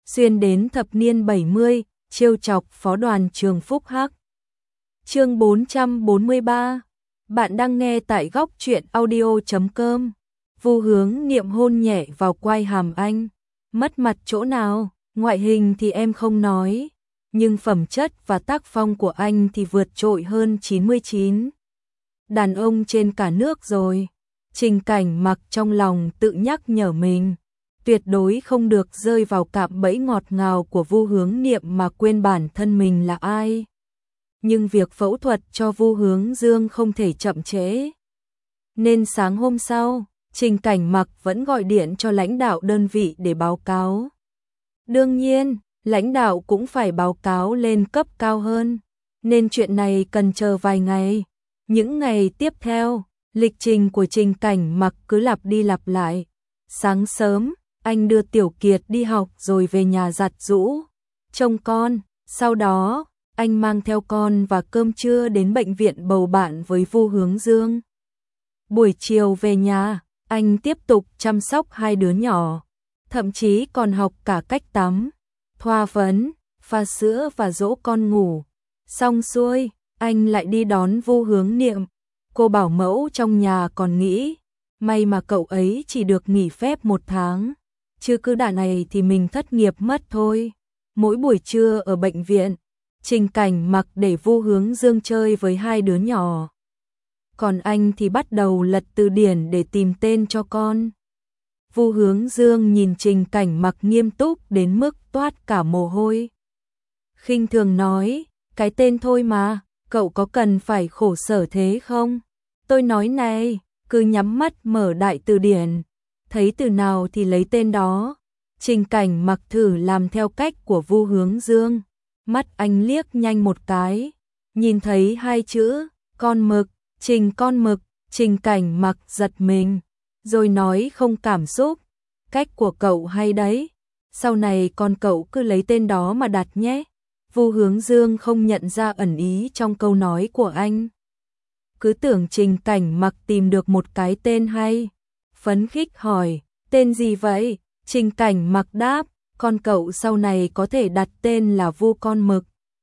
xuyên đến thập niên 70, trêu chọc phó đoàn trường Phúc Hắc. Chương 443. Bạn đang nghe tại góc truyện audio.com. Vu Hướng Niệm hôn nhẹ vào quai hàm anh. Mất mặt chỗ nào, ngoại hình thì em không nói, nhưng phẩm chất và tác phong của anh thì vượt trội hơn 99 đàn ông trên cả nước rồi. Trình Cảnh Mặc trong lòng tự nhắc nhở mình, tuyệt đối không được rơi vào cạm bẫy ngọt ngào của Vu Hướng Niệm mà quên bản thân mình là ai. Nhưng việc phẫu thuật cho Vu Hướng Dương không thể chậm trễ. Nên sáng hôm sau, Trình Cảnh Mặc vẫn gọi điện cho lãnh đạo đơn vị để báo cáo. Đương nhiên, lãnh đạo cũng phải báo cáo lên cấp cao hơn, nên chuyện này cần chờ vài ngày. Những ngày tiếp theo, lịch trình của Trình Cảnh Mặc cứ lặp đi lặp lại. Sáng sớm, anh đưa Tiểu Kiệt đi học rồi về nhà giặt giũ, trông con. Sau đó, anh mang theo con và cơm trưa đến bệnh viện bầu bạn với Vu Hướng Dương. Buổi chiều về nhà, anh tiếp tục chăm sóc hai đứa nhỏ, thậm chí còn học cả cách tắm, thoa phấn, pha sữa và dỗ con ngủ. Xong xuôi, anh lại đi đón Vu Hướng Niệm. Cô bảo mẫu trong nhà còn nghĩ, may mà cậu ấy chỉ được nghỉ phép 1 tháng, chứ cứ đả này thì mình thất nghiệp mất thôi. Mỗi buổi trưa ở bệnh viện, Trình Cảnh Mặc để Vu Hướng Dương chơi với hai đứa nhỏ, còn anh thì bắt đầu lật từ điển để tìm tên cho con. Vu Hướng Dương nhìn Trình Cảnh Mặc nghiêm túc đến mức toát cả mồ hôi. Khinh thường nói, cái tên thôi mà, cậu có cần phải khổ sở thế không? Tôi nói này, cứ nhắm mắt mở đại từ điển, thấy từ nào thì lấy tên đó. Trình Cảnh Mặc thử làm theo cách của Vu Hướng Dương. Mắt anh liếc nhanh một cái, nhìn thấy hai chữ, con mực, Trình con mực. Trình Cảnh Mặc giật mình, rồi nói không cảm xúc, cách của cậu hay đấy, sau này con cậu cứ lấy tên đó mà đặt nhé. Vu Hướng Dương không nhận ra ẩn ý trong câu nói của anh, cứ tưởng Trình Cảnh Mặc tìm được một cái tên hay, phấn khích hỏi, tên gì vậy? Trình Cảnh Mặc đáp, con cậu sau này có thể đặt tên là Vu con mực.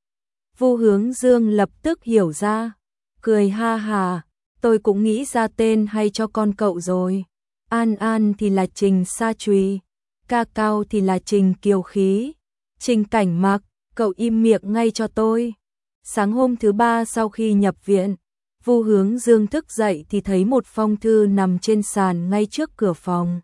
Vu Hướng Dương lập tức hiểu ra, cười ha hà, tôi cũng nghĩ ra tên hay cho con cậu rồi. An An thì là Trình Sa Trùy, Ca Cao thì là Trình Kiều Khí. Trình Cảnh Mặc, cậu im miệng ngay cho tôi. Sáng hôm thứ 3 sau khi nhập viện, Vu Hướng Dương thức dậy thì thấy một phong thư nằm trên sàn ngay trước cửa phòng.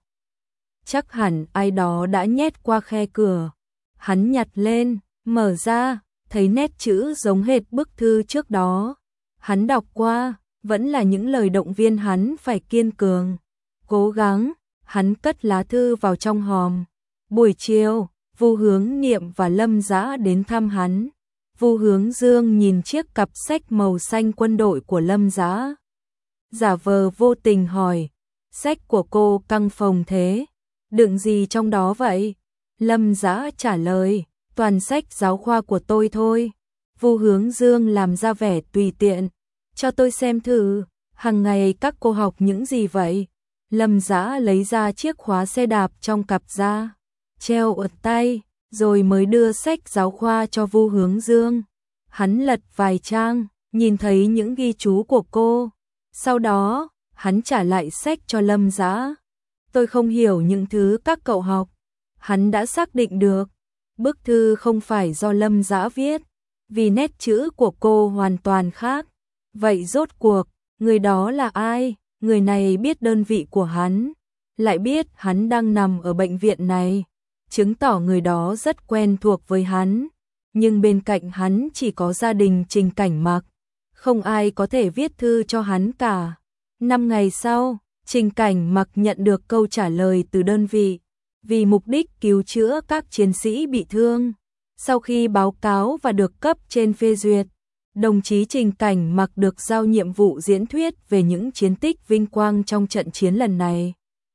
Chắc hẳn ai đó đã nhét qua khe cửa. Hắn nhặt lên, mở ra, thấy nét chữ giống hệt bức thư trước đó. Hắn đọc qua, vẫn là những lời động viên hắn phải kiên cường, cố gắng. Hắn cất lá thư vào trong hòm. Buổi chiều, Vu Hướng Niệm và Lâm Dã đến thăm hắn. Vu Hướng Dương nhìn chiếc cặp sách màu xanh quân đội của Lâm Dã, giả vờ vô tình hỏi, sách của cô căng phồng thế, đựng gì trong đó vậy? Lâm Dã trả lời, toàn sách giáo khoa của tôi thôi. Vu Hướng Dương làm ra vẻ tùy tiện, cho tôi xem thử, hàng ngày các cô học những gì vậy? Lâm Dã lấy ra chiếc khóa xe đạp trong cặp ra, treo ở tay, rồi mới đưa sách giáo khoa cho Vu Hướng Dương. Hắn lật vài trang, nhìn thấy những ghi chú của cô. Sau đó, hắn trả lại sách cho Lâm Dã. Tôi không hiểu những thứ các cậu học. Hắn đã xác định được, bức thư không phải do Lâm Dã viết, vì nét chữ của cô hoàn toàn khác. Vậy rốt cuộc, người đó là ai? Người này biết đơn vị của hắn, lại biết hắn đang nằm ở bệnh viện này, chứng tỏ người đó rất quen thuộc với hắn. Nhưng bên cạnh hắn chỉ có gia đình Trình Cảnh Mặc, không ai có thể viết thư cho hắn cả. 5 ngày sau, Trình Cảnh Mặc nhận được câu trả lời từ đơn vị, vì mục đích cứu chữa các chiến sĩ bị thương. Sau khi báo cáo và được cấp trên phê duyệt, đồng chí Trình Cảnh Mặc được giao nhiệm vụ diễn thuyết về những chiến tích vinh quang trong trận chiến lần này.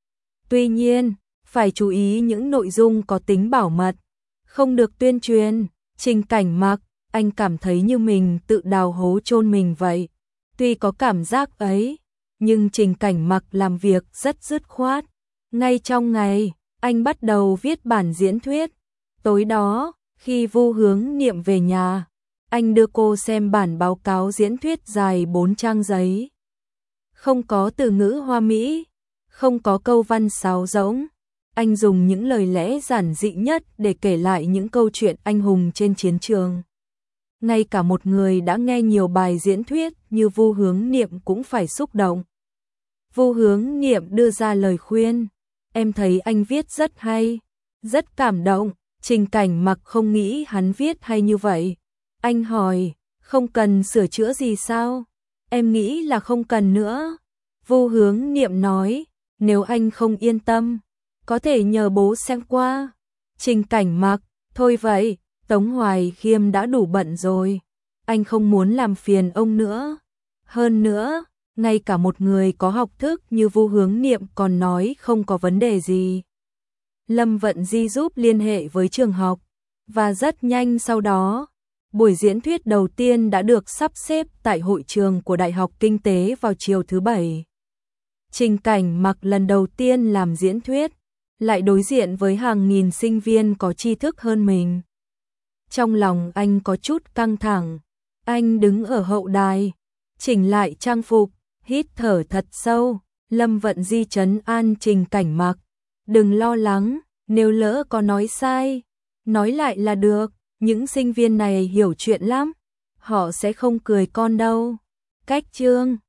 Tuy nhiên, phải chú ý những nội dung có tính bảo mật, không được tuyên truyền. Trình Cảnh Mặc, anh cảm thấy như mình tự đào hố chôn mình vậy. Tuy có cảm giác ấy, nhưng Trình Cảnh Mặc làm việc rất dứt khoát. Ngay trong ngày, anh bắt đầu viết bản diễn thuyết. Tối đó, khi Vu Hướng Niệm về nhà, anh đưa cô xem bản báo cáo diễn thuyết dài 4 trang giấy. Không có từ ngữ hoa mỹ, không có câu văn sáo rỗng. Anh dùng những lời lẽ giản dị nhất để kể lại những câu chuyện anh hùng trên chiến trường. Ngay cả một người đã nghe nhiều bài diễn thuyết như Vu Hướng Niệm cũng phải xúc động. Vu Hướng Niệm đưa ra lời khuyên, em thấy anh viết rất hay, rất cảm động. Trình Cảnh Mặc không nghĩ hắn viết hay như vậy. Anh hỏi, không cần sửa chữa gì sao? Em nghĩ là không cần nữa. Vu Hướng Niệm nói, nếu anh không yên tâm, có thể nhờ bố xem qua. Trình Cảnh Mặc, thôi vậy, Tống Hoài Khiêm đã đủ bận rồi. Anh không muốn làm phiền ông nữa. Hơn nữa, ngay cả một người có học thức như Vu Hướng Niệm còn nói không có vấn đề gì. Lâm Vận Di giúp liên hệ với trường học, và rất nhanh sau đó, buổi diễn thuyết đầu tiên đã được sắp xếp tại hội trường của Đại học Kinh tế vào chiều thứ Bảy. Trình Cảnh Mặc lần đầu tiên làm diễn thuyết, lại đối diện với hàng nghìn sinh viên có tri thức hơn mình. Trong lòng anh có chút căng thẳng, anh đứng ở hậu đài, chỉnh lại trang phục, hít thở thật sâu. Lâm Vận Di trấn an Trình Cảnh Mặc, đừng lo lắng, nếu lỡ có nói sai, nói lại là được, những sinh viên này hiểu chuyện lắm, họ sẽ không cười con đâu. Cách chương